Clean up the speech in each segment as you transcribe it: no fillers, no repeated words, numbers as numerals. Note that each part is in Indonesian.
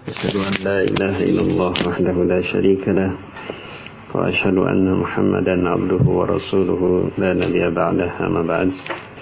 أشهد أن لا إله إلا الله وحده لا شريك له وأشهد أن محمدا عبده ورسوله لا نبي بعده أما بعد.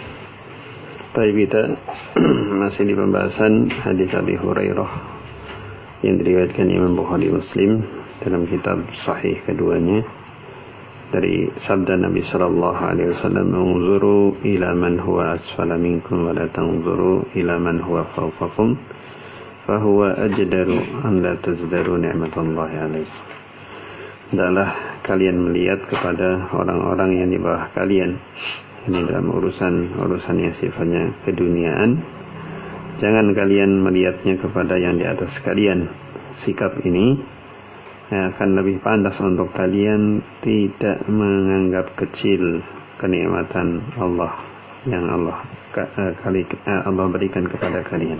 Kita masih di pembahasan hadis Abi Hurairah yang diriwayatkan Imam Bukhari Muslim dalam kitab Sahih keduanya dari sabda Nabi sallallahu alaihi wasallam, "Unzuru ila man huwa asfala minkum wa la tanzuru ila man huwa fawqakum fa huwa ajdaru an la tazdaru ni'matallahi alaikum." Adalah kalian melihat kepada orang-orang yang di bawah kalian. Ini dalam urusan yang sifatnya keduniaan. Jangan kalian melihatnya kepada yang di atas kalian. Sikap ini akan lebih pantas untuk kalian tidak menganggap kecil kenikmatan Allah yang Allah berikan kepada kalian.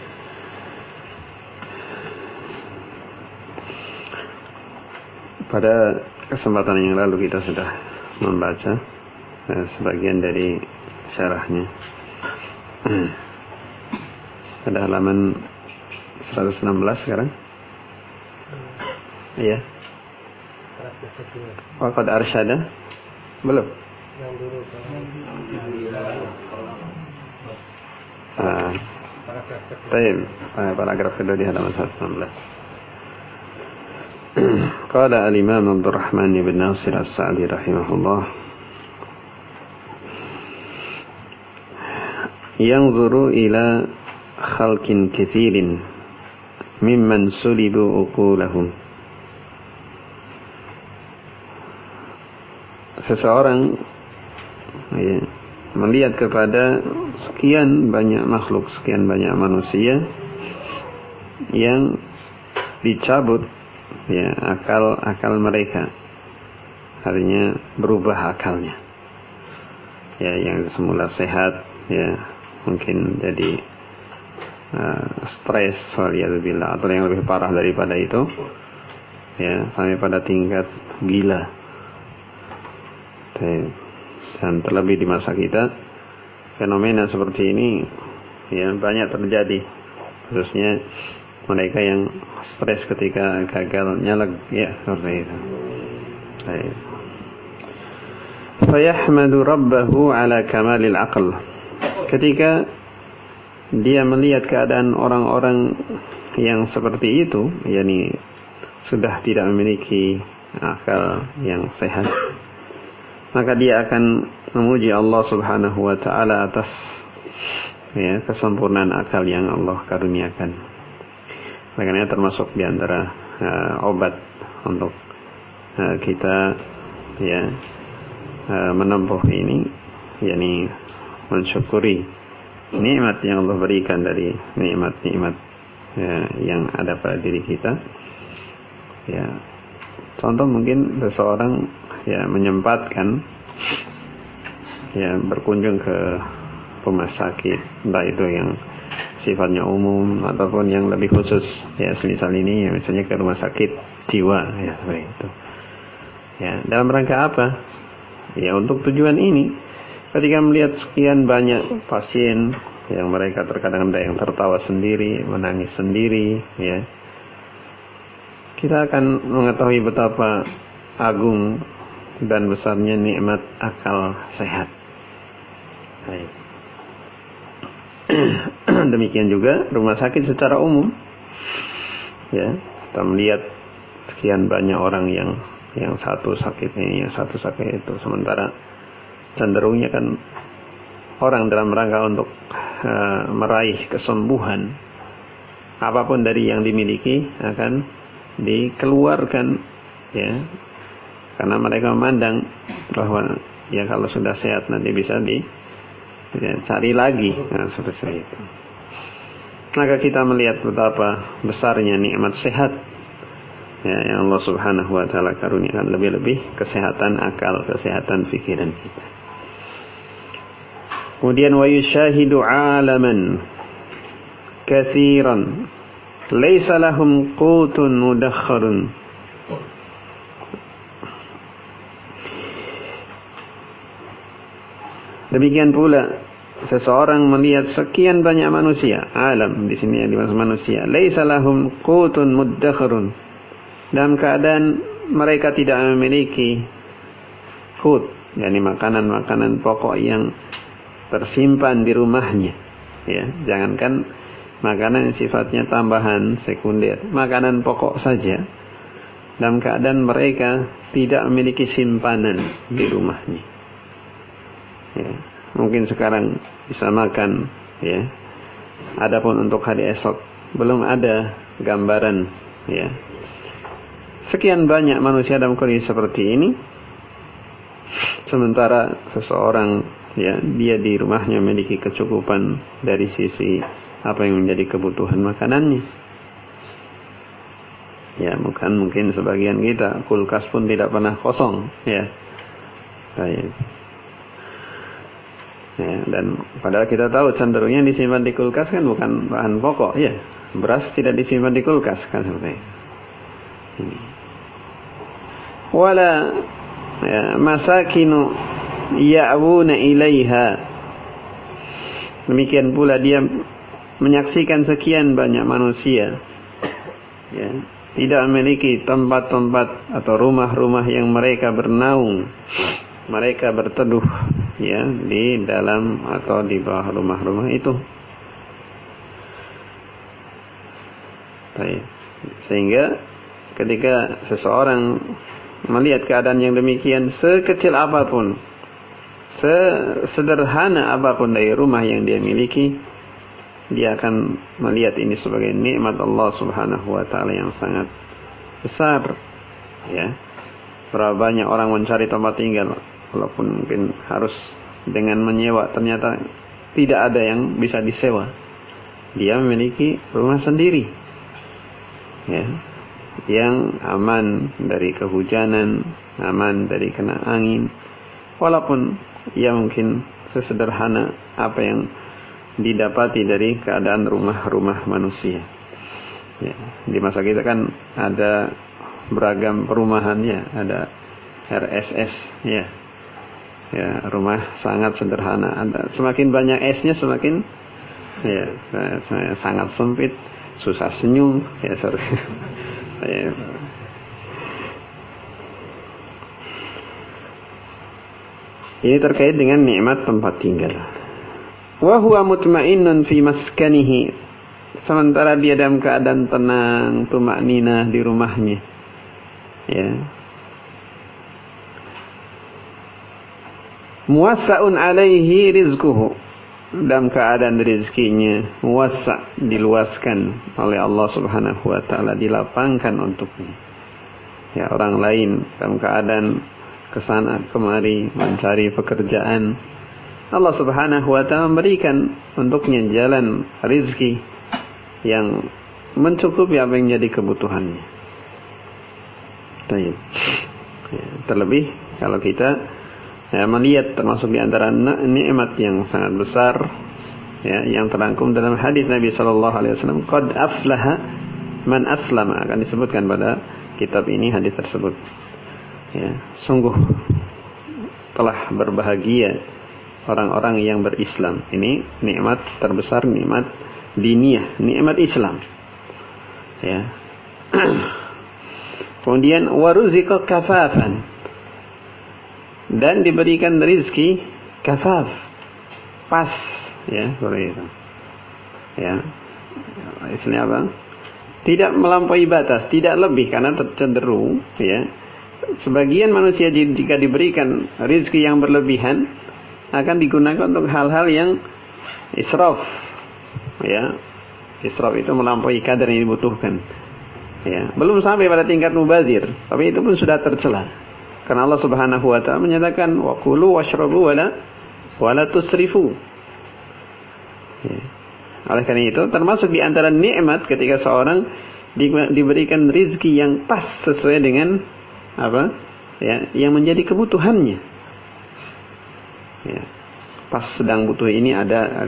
Pada kesempatan yang lalu kita sudah membaca sebagian dari syarahnya. Pada halaman 116 sekarang. Iya. Waqad arsyada. Belum. Yang dulu. Paragraf kedua di halaman 116. Qala al-Imam Abdul Rahman bin Nasir As-Sa'di rahimahullah, yanzuru ila khalqin katsirin mimman sulibu uqulahum. Seseorang melihat kepada sekian banyak makhluk, sekian banyak manusia yang dicabut akal mereka, artinya berubah akalnya. Yang semula sehat mungkin jadi stres, waliyadzubillah, atau yang lebih parah daripada itu, sampai pada tingkat gila. Dan terlebih di masa kita, fenomena seperti ini banyak terjadi, khususnya mereka yang stres ketika gagal nyaleg, seperti itu. Fayahmadu rabbahu ala kamalil aql. Ketika dia melihat keadaan orang-orang yang seperti itu, yakni sudah tidak memiliki akal yang sehat, maka dia akan memuji Allah Subhanahu wa taala atas kesempurnaan akal yang Allah karuniakan. Makanya termasuk di antara obat untuk kita menempuh ini, yakni mensyukuri nikmat yang Allah berikan dari nikmat-nikmat yang ada pada diri kita. Contoh mungkin seseorang menyempatkan berkunjung ke rumah sakit, entah itu yang sifatnya umum ataupun yang lebih khusus, semisal ini misalnya ke rumah sakit jiwa, seperti itu. Dalam rangka apa? Untuk tujuan ini. Ketika melihat sekian banyak pasien yang mereka terkadang ada yang tertawa sendiri, menangis sendiri, kita akan mengetahui betapa agung dan besarnya nikmat akal sehat. Demikian juga rumah sakit secara umum. Kita melihat sekian banyak orang yang satu sakit ini, yang satu sakit itu, sementara cenderungnya kan orang dalam rangka untuk meraih kesembuhan, apapun dari yang dimiliki akan dikeluarkan, karena mereka memandang bahwa kalau sudah sehat nanti bisa dicari lagi, seperti itu. Maka kita melihat betapa besarnya nikmat sehat yang Allah Subhanahu wa taala karuniakan, lebih-lebih kesehatan akal, kesehatan pikiran kita. Kemudian wa yushahidu alaman katsiran laisa lahum qutun mudakharun. Demikian pula seseorang melihat sekian banyak manusia, alam di sini yang dimaksud manusia, laisa lahum qutun muddakharun, dalam keadaan mereka tidak memiliki qut, yakni makanan-makanan pokok yang tersimpan di rumahnya. Ya, jangankan makanan yang sifatnya tambahan, sekunder, makanan pokok saja dalam keadaan mereka tidak memiliki simpanan di rumahnya. Ya, mungkin sekarang bisa makan, ya. Adapun untuk hari esok belum ada gambaran, ya. Sekian banyak manusia dalam kondisi seperti ini, sementara seseorang, ya, dia di rumahnya memiliki kecukupan dari sisi apa yang menjadi kebutuhan makanannya. Ya, mungkin sebagian kita kulkas pun tidak pernah kosong, ya. Baik. Ya, dan padahal kita tahu cenderungnya disimpan di kulkas kan bukan bahan pokok, ya. Beras tidak disimpan di kulkas kan seperti ini. Wala ya, masakinu ya'wuna ilaiha. Demikian pula dia menyaksikan sekian banyak manusia, ya, tidak memiliki tempat-tempat atau rumah-rumah yang mereka bernaung, mereka berteduh, ya, di dalam atau di bawah rumah-rumah itu. Baik. Sehingga ketika seseorang melihat keadaan yang demikian, sekecil apapun, sesederhana apapun dari rumah yang dia miliki, dia akan melihat ini sebagai nikmat Allah Subhanahu wa taala yang sangat besar, ya. Berapa banyak orang mencari tempat tinggal, walaupun mungkin harus dengan menyewa, ternyata tidak ada yang bisa disewa. Dia memiliki rumah sendiri, ya, yang aman dari kehujanan, aman dari kena angin, walaupun ya mungkin sesederhana apa yang didapati dari keadaan rumah-rumah manusia. Ya, di masa kita kan ada beragam perumahan, ya, ada RSS, ya. Ya, rumah sangat sederhana. Ada semakin banyak S-nya semakin, ya, sangat sempit, susah senyum, ya, ya. Ini terkait dengan nikmat tempat tinggal. Wa huwa mutmainnun fi maskanihi, sementara dia dalam keadaan tenang, tumakninah di rumahnya, ya. Muwassa'un alaihi rizquhu, dalam keadaan rezekinya muwassa', diluaskan oleh Allah Subhanahu wa taala, dilapangkan untuknya. Ya, orang lain dalam keadaan kesana kemari mencari pekerjaan, Allah Subhanahu wa ta'ala memberikan untuknya jalan rezeki yang mencukupi apa yang jadi kebutuhannya. Baik. Ya, terlebih kalau kita, ya, melihat termasuk di antara nikmat yang sangat besar, ya, yang terangkum dalam hadis Nabi sallallahu alaihi wasallam, qad aflaha man aslama, akan disebutkan pada kitab ini hadis tersebut. Ya, sungguh telah berbahagia orang-orang yang berislam. Ini nikmat terbesar, nikmat diniyah, nikmat Islam. Ya. Kemudian waruziqa kafafan, dan diberikan rezeki kafaf, pas, ya, seperti itu. Ya. Istilahnya apa? Tidak melampaui batas, tidak lebih, karena cenderung, ya, sebagian manusia jika diberikan rezeki yang berlebihan akan digunakan untuk hal-hal yang israf, ya. Israf itu melampaui kadar yang dibutuhkan, ya. Belum sampai pada tingkat mubazir, tapi itu pun sudah tercela, karena Allah Subhanahu wa ta'ala menyatakan wa kulu washrabu wala tusrifu, ya. Oleh karena itu termasuk di antara nikmat ketika seorang diberikan rezeki yang pas sesuai dengan apa, ya, yang menjadi kebutuhannya. Ya, pas sedang butuh ini ada,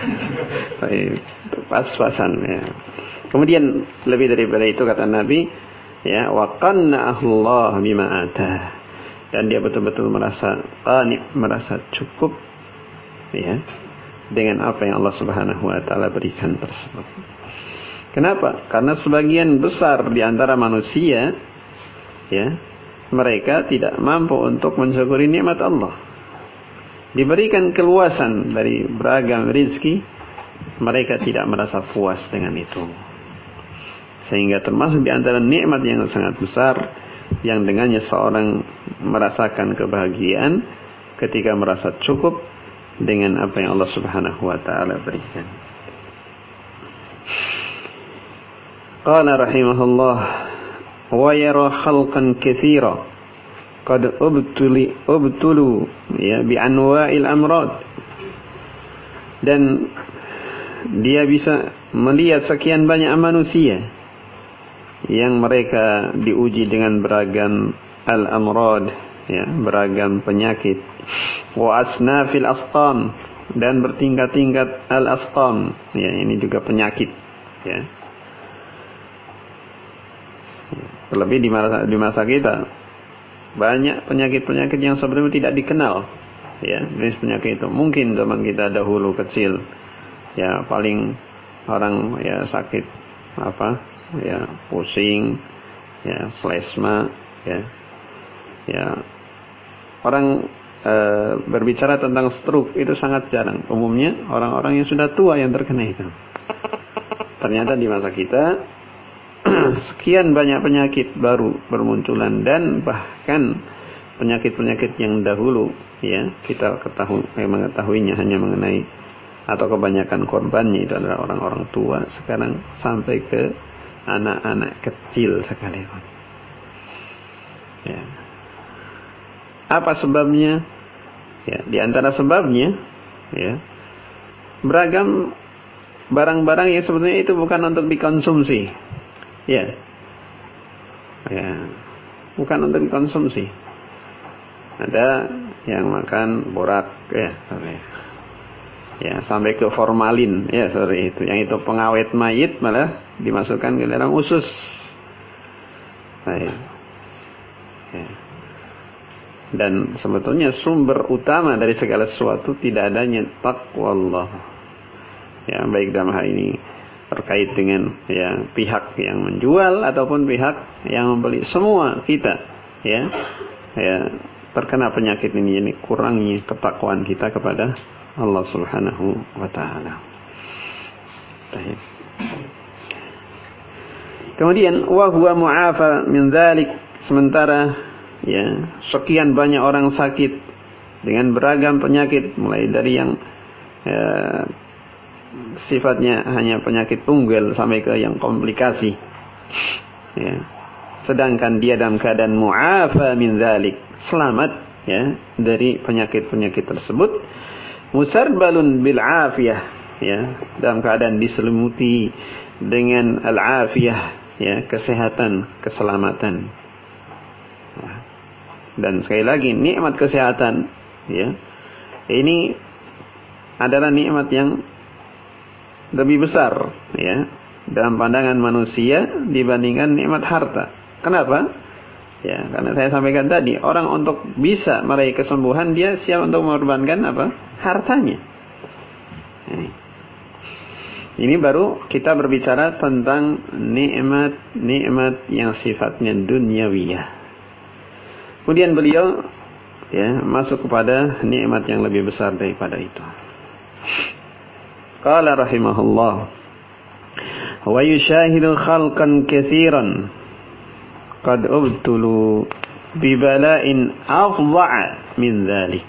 pas-pasan, ya. Kemudian lebih daripada itu kata Nabi, ya, wa qanna'ahu Allah bima atah, dan dia betul-betul merasa qani', merasa cukup, ya, dengan apa yang Allah Subhanahu wa taala berikan tersebut. Kenapa? Karena sebagian besar di antara manusia, ya, mereka tidak mampu untuk mensyukuri nikmat Allah. Diberikan keluasan dari beragam rizki, mereka tidak merasa puas dengan itu. Sehingga termasuk di antara nikmat yang sangat besar, yang dengannya seorang merasakan kebahagiaan ketika merasa cukup dengan apa yang Allah Subhanahu wa taala berikan. Qala rahimahullah, wa yara khalqan katsira qad ubtulu ya bi anwa'il amrad, dan dia bisa melihat sekian banyak manusia yang mereka diuji dengan beragam al-amrad, ya, beragam penyakit, wa asnafil asqam, dan bertingkat-tingkat al-asqam, ya, ini juga penyakit, ya. Terlebih di masa kita banyak penyakit-penyakit yang sebenarnya tidak dikenal, ya, jenis penyakit itu. Mungkin zaman kita dahulu kecil, ya, paling orang ya sakit apa, ya, pusing, ya, flesma, ya, orang berbicara tentang stroke itu sangat jarang. Umumnya orang-orang yang sudah tua yang terkena itu. Ternyata di masa kita sekian banyak penyakit baru bermunculan, dan bahkan penyakit-penyakit yang dahulu, ya, kita mengetahuinya hanya mengenai atau kebanyakan korbannya itu adalah orang-orang tua, sekarang sampai ke anak-anak kecil sekalipun. Ya. Apa sebabnya? Ya, di antara sebabnya, ya, beragam barang-barang yang sebenarnya itu bukan untuk dikonsumsi. Ya. Ya, bukan untuk dikonsumsi. Ada yang makan borak, ya, ya, sampai ke formalin, ya, itu. Yang itu pengawet mayit malah dimasukkan ke dalam usus. Baik. Ya. Dan sebetulnya sumber utama dari segala sesuatu tidak adanya taqwa Allah. Ya, baik dalam hal ini terkait dengan, ya, pihak yang menjual ataupun pihak yang membeli, semua kita, ya, terkena penyakit ini kurangnya ketakwaan kita kepada Allah Subhanahu wa taala. Baik. Kemudian wa huwa mu'afa min dzalik, sementara, ya, sekian banyak orang sakit dengan beragam penyakit, mulai dari yang sifatnya hanya penyakit tunggal sampai ke yang komplikasi, ya. Sedangkan dia dalam keadaan mu'afa min dzalik, selamat, ya, dari penyakit-penyakit tersebut, musarbalun bil afiyah, ya, dalam keadaan diselimuti dengan al-afiyah, ya, kesehatan, keselamatan. Dan sekali lagi, nikmat kesehatan, ya, ini adalah nikmat yang lebih besar, ya, dalam pandangan manusia dibandingkan nikmat harta. Kenapa? Ya, karena saya sampaikan tadi, orang untuk bisa meraih kesembuhan, dia siap untuk mengorbankan apa? Hartanya. Ini baru kita berbicara tentang nikmat yang sifatnya duniawiyah. Kemudian beliau, ya, masuk kepada nikmat yang lebih besar daripada itu. Qala rahimahullah, wa yushahidu khalqan katsiran qad ubtulu bi bala'in afdha'a min dzalik.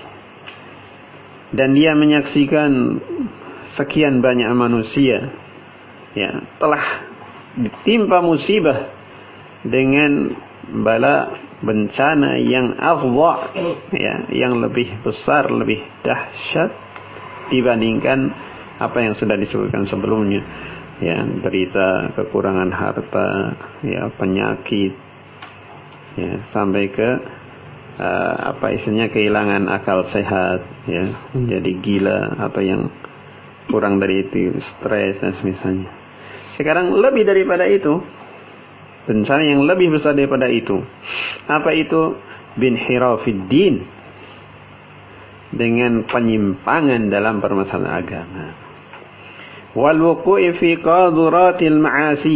Dan dia menyaksikan sekian banyak manusia, ya, telah ditimpa musibah dengan bala, bencana yang afdha', ya, yang lebih besar, lebih dahsyat dibandingkan apa yang sudah disebutkan sebelumnya, ya, derita kekurangan harta, ya, penyakit, ya, sampai ke apa istilahnya, kehilangan akal sehat, ya, menjadi gila atau yang kurang dari itu, stres dan semisalnya. Sekarang lebih daripada itu, bencana yang lebih besar daripada itu, apa itu? Binhirafid din, dengan penyimpangan dalam permasalahan agama. Wal wuqu'i fi qaduratil ma'asi,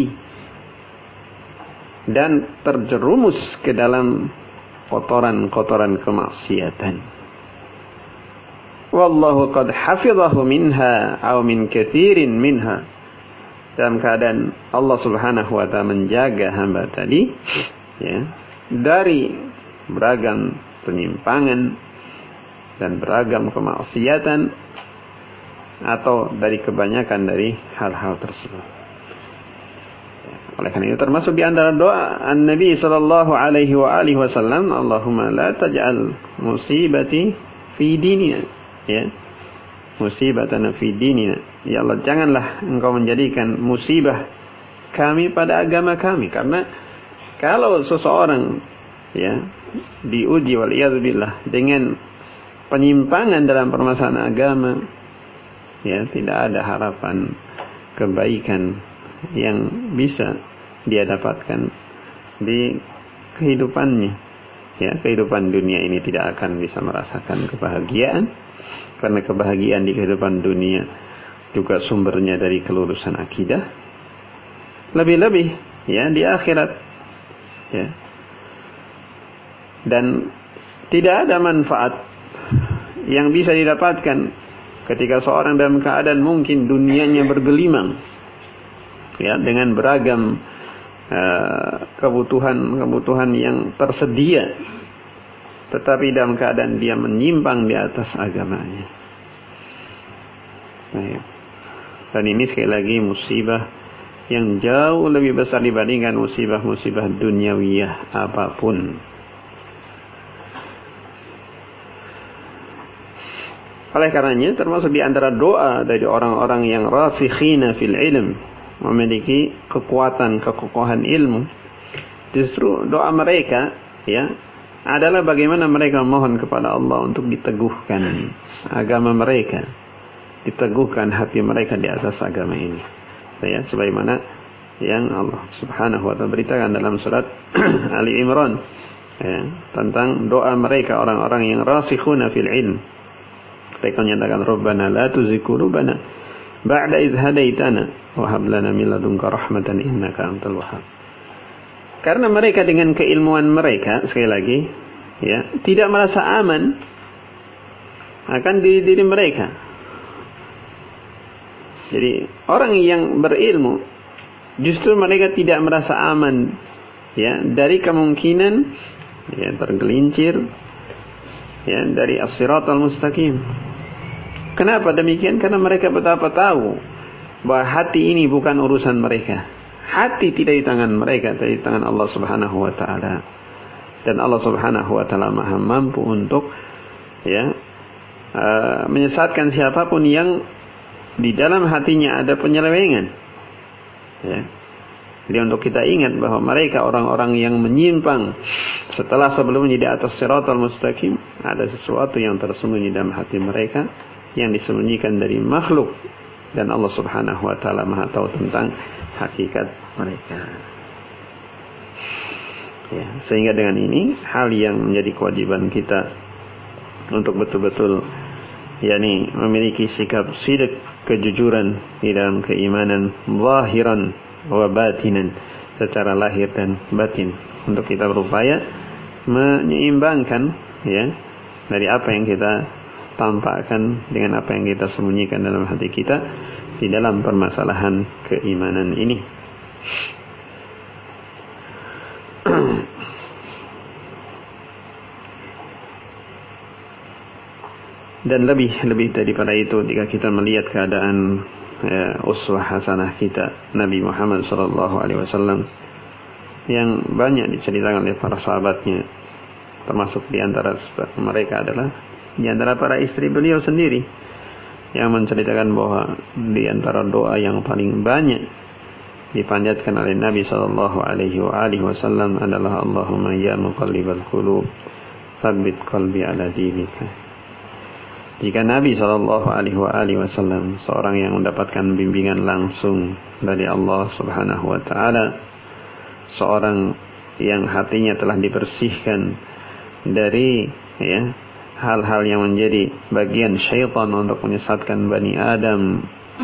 dan terjerumus ke dalam kotoran-kotoran kemaksiatan. Wallahu qad hafizahu minha aw min katsirin minha, dalam keadaan Allah Subhanahu wa taala menjaga hamba tadi ya dari beragam penyimpangan dan beragam kemaksiatan atau dari kebanyakan dari hal-hal tersebut. Oleh karena itu termasuk di antara doa An-Nabi sallallahu alaihi wasallam, Allahumma la taj'al musibati fi dinina, ya. Musibatana fi dinina. Ya Allah, janganlah Engkau menjadikan musibah kami pada agama kami, karena kalau seseorang ya diuji wal iyadzubillah dengan penyimpangan dalam permasalahan agama, ya tidak ada harapan kebaikan yang bisa dia dapatkan di kehidupannya. Ya, kehidupan dunia ini tidak akan bisa merasakan kebahagiaan, karena kebahagiaan di kehidupan dunia juga sumbernya dari kelurusan akidah. Lebih-lebih ya di akhirat. Ya. Dan tidak ada manfaat yang bisa didapatkan ketika seorang dalam keadaan mungkin dunianya bergelimang ya dengan beragam kebutuhan yang tersedia, tetapi dalam keadaan dia menyimpang di atas agamanya. Baik. Dan ini sekali lagi musibah yang jauh lebih besar dibandingkan musibah-musibah duniawiyah apapun. Oleh karenanya termasuk di antara doa dari orang-orang yang rasikhina fil ilm, memiliki kekuatan, kekokohan ilmu, justru doa mereka ya adalah bagaimana mereka mohon kepada Allah untuk diteguhkan agama mereka, diteguhkan hati mereka di atas agama ini. Ya, sebagaimana yang Allah Subhanahu wa taala beritakan dalam surat Ali Imran ya, tentang doa mereka orang-orang yang rasikhuna fil ilm. Mereka menyatakan Rabbana la tuzigh qulubana ba'da idh hadaitana wa hab lana min ladunka rahmatan innaka antal wahhab. Karena mereka dengan keilmuan mereka sekali lagi ya tidak merasa aman akan diri mereka. Jadi orang yang berilmu justru mereka tidak merasa aman ya dari kemungkinan ya tergelincir ya dari as-siratal mustaqim. Kenapa demikian? Karena mereka betapa tahu bahwa hati ini bukan urusan mereka. Hati tidak di tangan mereka, tapi di tangan Allah Subhanahu wa taala. Dan Allah Subhanahu wa taala Maha mampu untuk ya menyesatkan siapapun yang di dalam hatinya ada penyelewengan. Ya. Jadi untuk kita ingat bahwa mereka orang-orang yang menyimpang setelah sebelumnya di atas siratal mustaqim, ada sesuatu yang tersembunyi dalam hati mereka yang disembunyikan dari makhluk, dan Allah Subhanahu wa taala Maha tahu tentang hakikat mereka. Ya, sehingga dengan ini hal yang menjadi kewajiban kita untuk betul-betul yakni memiliki sikap sidq, kejujuran di dalam keimanan zahiran wa batinan, secara lahir dan batin, untuk kita berupaya menyeimbangkan ya dari apa yang kita tampakkan dengan apa yang kita sembunyikan dalam hati kita di dalam permasalahan keimanan ini. Dan lebih daripada itu, jika kita melihat keadaan uswah hasanah kita Nabi Muhammad SAW yang banyak diceritakan oleh para sahabatnya, termasuk di antara mereka adalah di antara para istri beliau sendiri, yang menceritakan bahwa di antara doa yang paling banyak dipanjatkan oleh Nabi SAW adalah Allahumma ya muqallibal qulub tsabbit qalbi ala dinika. Jika Nabi SAW seorang yang mendapatkan bimbingan langsung dari Allah Subhanahu wa taala, seorang yang hatinya telah dibersihkan dari hal-hal yang menjadi bagian syaitan untuk menyesatkan Bani Adam.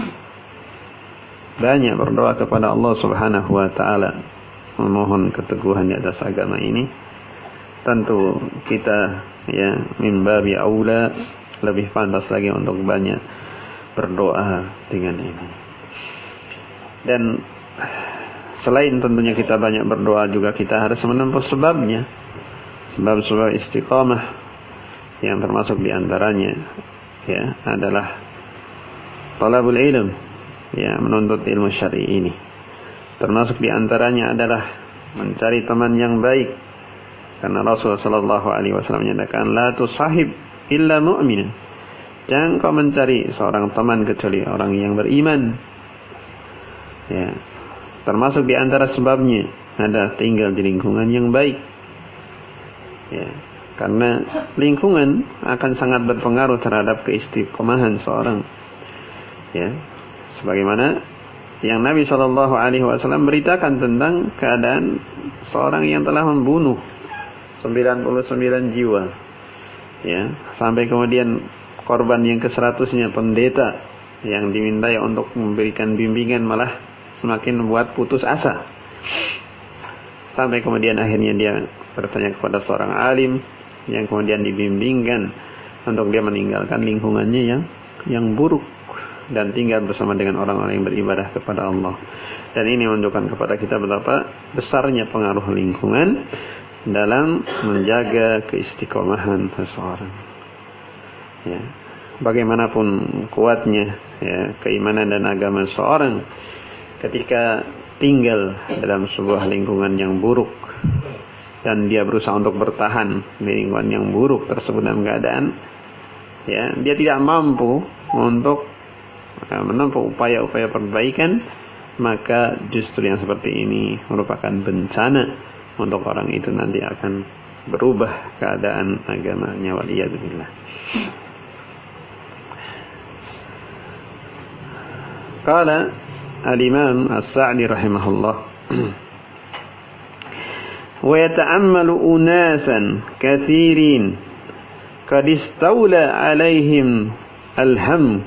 Banyak berdoa kepada Allah Subhanahu wa ta'ala, memohon keteguhan di atas agama ini. Tentu kita min babi aula lebih pantas lagi untuk banyak berdoa dengan ini. Dan selain tentunya kita banyak berdoa, juga kita harus menempuh sebabnya, sebab-sebab istiqamah, yang termasuk diantaranya adalah talabul ilm, menuntut ilmu syar'i ini. Termasuk diantaranya adalah mencari teman yang baik, karena Rasulullah sallallahu alaihi wasallam menyatakan la tusahib illa mu'min, jangan kau mencari seorang teman kecuali orang yang beriman. Termasuk diantara sebabnya adalah tinggal di lingkungan yang baik. Karena lingkungan akan sangat berpengaruh terhadap keistiqomahan seorang. Sebagaimana yang Nabi Shallallahu Alaihi Wasallam beritakan tentang keadaan seorang yang telah membunuh 99 jiwa, sampai kemudian korban yang ke-100-nya pendeta yang dimintai untuk memberikan bimbingan malah semakin membuat putus asa. Sampai kemudian akhirnya dia bertanya kepada seorang alim yang kemudian dibimbingkan untuk dia meninggalkan lingkungannya yang buruk dan tinggal bersama dengan orang-orang yang beribadah kepada Allah. Dan ini menunjukkan kepada kita betapa besarnya pengaruh lingkungan dalam menjaga keistiqomahan seseorang. Bagaimanapun kuatnya keimanan dan agama seseorang, ketika tinggal dalam sebuah lingkungan yang buruk dan dia berusaha untuk bertahan di lingkungan yang buruk tersebut dalam keadaan dia tidak mampu untuk menempuh upaya-upaya perbaikan, maka justru yang seperti ini merupakan bencana untuk orang itu, nanti akan berubah keadaan agamanya, waliyadzubillah. Qala al-Imam As-Sa'di rahimahullah, wa yata'ammalu unasan katsirin qad istawla alaihim al-ham,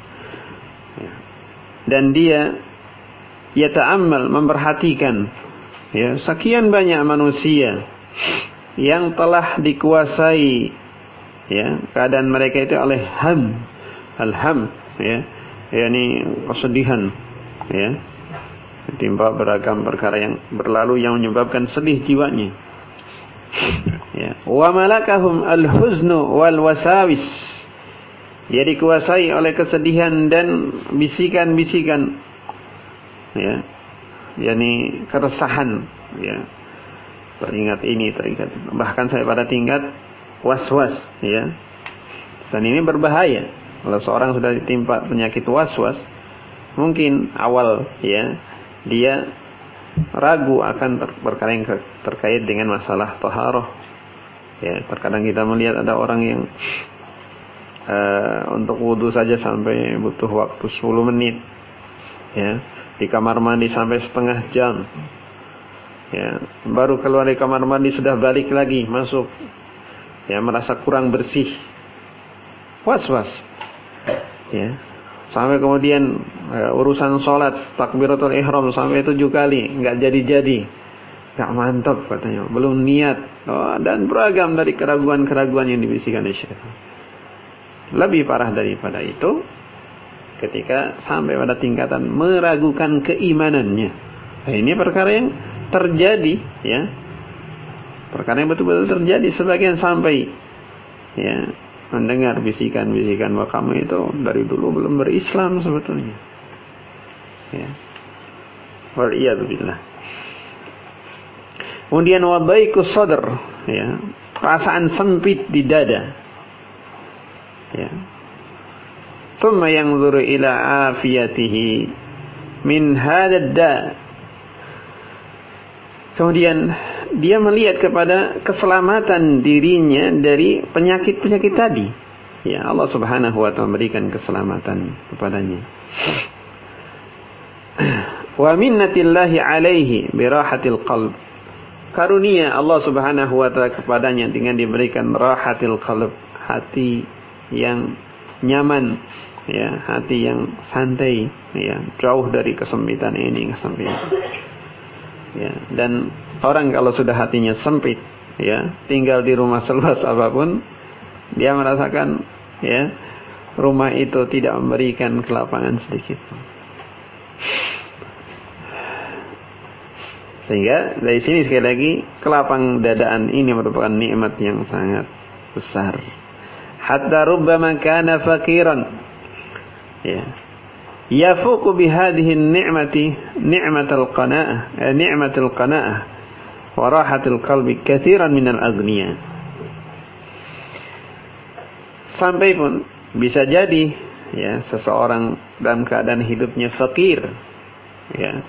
dan dia yata'ammal, memperhatikan sekian banyak manusia yang telah dikuasai keadaan mereka itu oleh ham. Al-ham yakni kesedihan, timpa beragam perkara yang berlalu yang menyebabkan sedih jiwanya. Wa malakahum al-huznu wal wasawis, dia dikuasai oleh kesedihan dan bisikan-bisikan, yakni keresahan, teringat ini, teringat, bahkan saya pada tingkat was-was, dan ini berbahaya. Kalau seorang sudah ditimpa penyakit was-was, mungkin awal dia ragu akan perkara yang terkait dengan masalah taharah. Terkadang kita melihat ada orang yang untuk wudu saja sampai butuh waktu 10 menit, di kamar mandi sampai setengah jam, baru keluar dari kamar mandi sudah balik lagi masuk, merasa kurang bersih, was-was, sampai kemudian urusan sholat takbiratul ihram sampai 7 kali nggak jadi, nggak mantap katanya, belum niat, dan beragam dari keraguan-keraguan yang dibisikkan oleh syaitan. Lebih parah daripada itu, ketika sampai pada tingkatan meragukan keimanannya. Ini perkara yang terjadi, perkara yang betul-betul terjadi. Sebagian sampai mendengar bisikan-bisikan bahwa kamu itu dari dulu belum berislam sebetulnya. Waliyadzubillah. Kemudian wadaiqus sadr, perasaan sempit di dada. Thumma yanzuru ila afiyatihi min hadad da. Kemudian dia melihat kepada keselamatan dirinya dari penyakit-penyakit tadi. Allah Subhanahu wa ta'ala memberikan keselamatan kepadanya. Wa minnatillahi alaihi birahatil qalb. Karunia Allah Subhanahu wa ta'ala kepadanya dengan diberikan rahatil qalb, hati yang nyaman, ya, hati yang santai, ya, jauh dari kesempitan ini kesempitan. Ya, dan orang kalau sudah hatinya sempit, ya, tinggal di rumah seluas apapun, dia merasakan, ya, rumah itu tidak memberikan kelapangan sedikit. Sehingga dari sini sekali lagi kelapang dadaan ini merupakan nikmat yang sangat besar. Hatta rubbama kana faqiran, ya, yafuqu bihadhihi an-ni'mati ni'matal qana'ah wa rahatul qalbi katsiran minal aghniya. Sampai pun bisa jadi, ya, seseorang dalam keadaan hidupnya fakir, ya,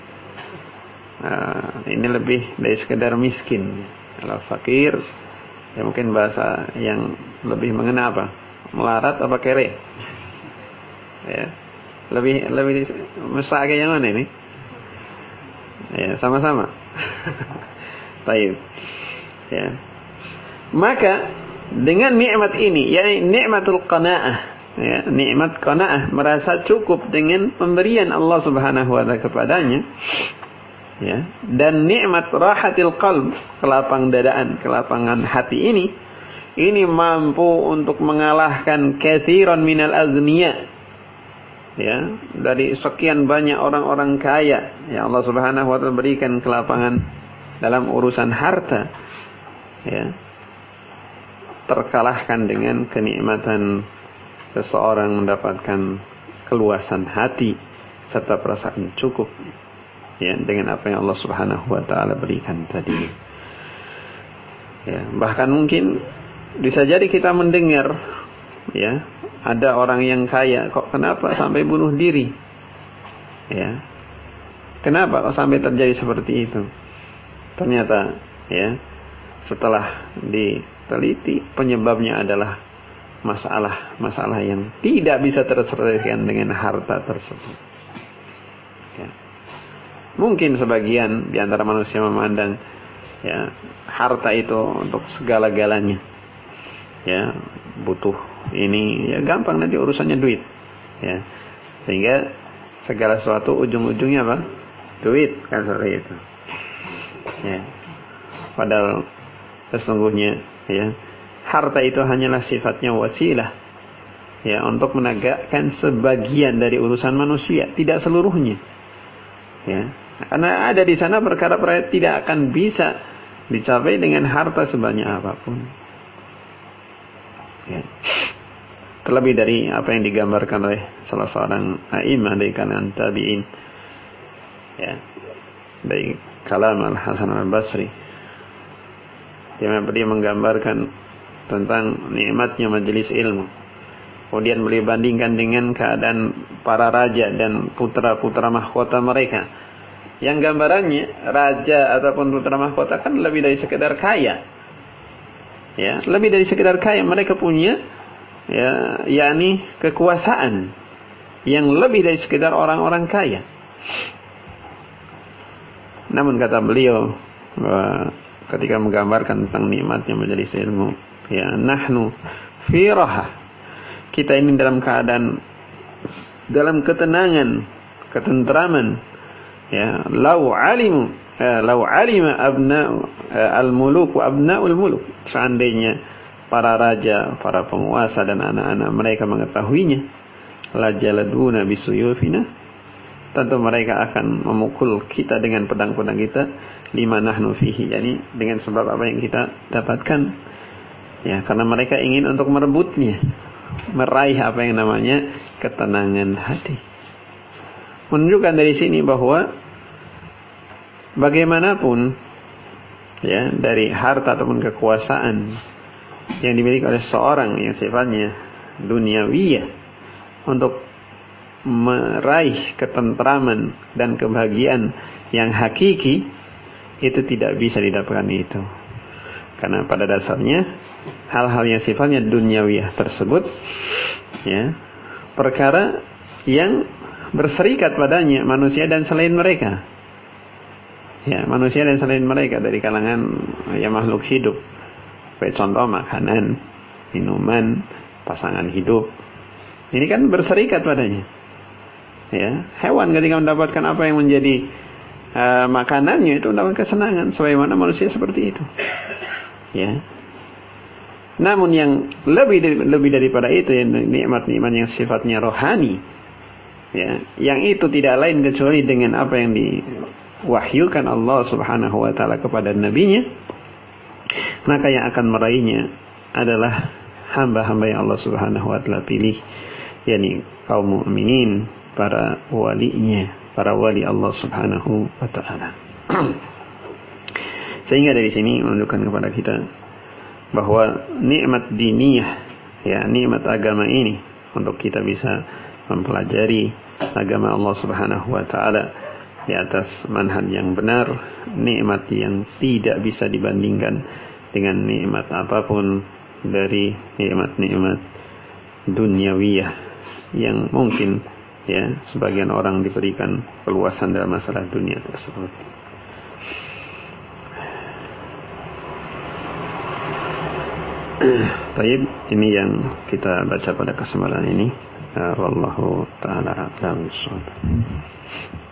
ini lebih dari sekedar miskin. Kalau fakir, ya mungkin bahasa yang lebih mengena apa? Melarat apa kere? Ya, lebih mesra kayak yang mana ini? Ya, sama-sama. Baik. Ya. Maka dengan nikmat ini, yakni nikmatul qanaah, ya, nikmat qanaah, merasa cukup dengan pemberian Allah Subhanahu wa taala kepadanya, ya, dan nikmat rahatil qalb, kelapang dadaan, kelapangan hati ini mampu untuk mengalahkan katsiran minal aghniya, ya, dari sekian banyak orang-orang kaya yang Allah Subhanahu wa taala berikan kelapangan dalam urusan harta, ya, terkalahkan dengan kenikmatan seseorang mendapatkan keluasan hati serta perasaan cukup, ya, dengan apa yang Allah Subhanahu wa taala berikan tadi. Ya, bahkan mungkin bisa jadi kita mendengar, ya, ada orang yang kaya kok kenapa sampai bunuh diri? Ya. Kenapa kok sampai terjadi seperti itu? Ternyata, ya, setelah diteliti penyebabnya adalah masalah yang tidak bisa terselesaikan dengan harta tersebut. Ya. Mungkin sebagian di antara manusia memandang, ya, harta itu untuk segala-galanya. Ya, butuh ini, ya, gampang nanti urusannya duit. Ya. Sehingga segala sesuatu ujung-ujungnya apa? Duit, kan seperti itu. Ya. Padahal sesungguhnya, ya, harta itu hanyalah sifatnya wasilah, ya, untuk menegakkan sebagian dari urusan manusia, tidak seluruhnya. Ya, karena ada di sana perkara-perkara tidak akan bisa dicapai dengan harta sebanyak apapun. Ya. Terlebih dari apa yang digambarkan oleh salah seorang a'imah dari kalangan tabi'in, ya, dari kalam Al-Hasan Al-Basri, dia menggambarkan tentang nikmatnya majelis ilmu. Kemudian beliau bandingkan dengan keadaan para raja dan putra-putra mahkota mereka. Yang gambarannya raja ataupun putra mahkota kan lebih dari sekedar kaya. Ya, lebih dari sekedar kaya, mereka punya, ya, yakni kekuasaan yang lebih dari sekedar orang-orang kaya. Namun kata beliau ketika menggambarkan tentang nikmatnya majelis ilmu, ya, nahnu fi rahah, kita ini dalam keadaan, dalam ketenangan, ketentraman, ya, lau alima abna'u al-muluk wa abna'ul muluk, seandainya para raja, para penguasa dan anak-anak mereka mengetahuinya, la jaladuna bisuyufina, tentu mereka akan memukul kita dengan pedang-pedang kita, lima nahnu fihi, yani dengan sebab apa yang kita dapatkan, ya, karena mereka ingin untuk merebutnya, meraih apa yang namanya ketenangan hati. Menunjukkan dari sini bahwa bagaimanapun, ya, dari harta ataupun kekuasaan yang dimiliki oleh seorang yang sifatnya duniawiyah, untuk meraih ketentraman dan kebahagiaan yang hakiki, itu tidak bisa didapatkan itu. Karena pada dasarnya hal-hal yang sifatnya duniawiyah tersebut, ya, perkara yang berserikat padanya manusia dan selain mereka. Ya, manusia dan selain mereka dari kalangan, ya, makhluk hidup. Sebagai contoh makanan, minuman, pasangan hidup. Ini kan berserikat padanya. Ya, hewan ketika mendapatkan apa yang menjadi makanannya itu mendapat kesenangan, sebagaimana manusia seperti itu. Ya. Namun yang lebih daripada itu, ya, nikmat-nikmat yang sifatnya rohani, ya, yang itu tidak lain kecuali dengan apa yang diwahyukan Allah Subhanahu wa taala kepada nabinya, maka yang akan meraihnya adalah hamba-hamba yang Allah Subhanahu wa taala pilih, yakni kaum mukminin, para walinya, para wali Allah Subhanahu wa taala. Sehingga dari sini menunjukkan kepada kita bahwa nikmat diniyah, ya, nikmat agama ini, untuk kita bisa mempelajari agama Allah Subhanahu wa taala di atas manhaj yang benar, nikmat yang tidak bisa dibandingkan dengan nikmat apapun dari nikmat-nikmat duniawiyah yang mungkin, ya, sebagian orang diberikan keluasan dalam masalah dunia tersebut. Baik, ini yang kita baca pada kesempatan ini. Wallahu ta'ala a'lam.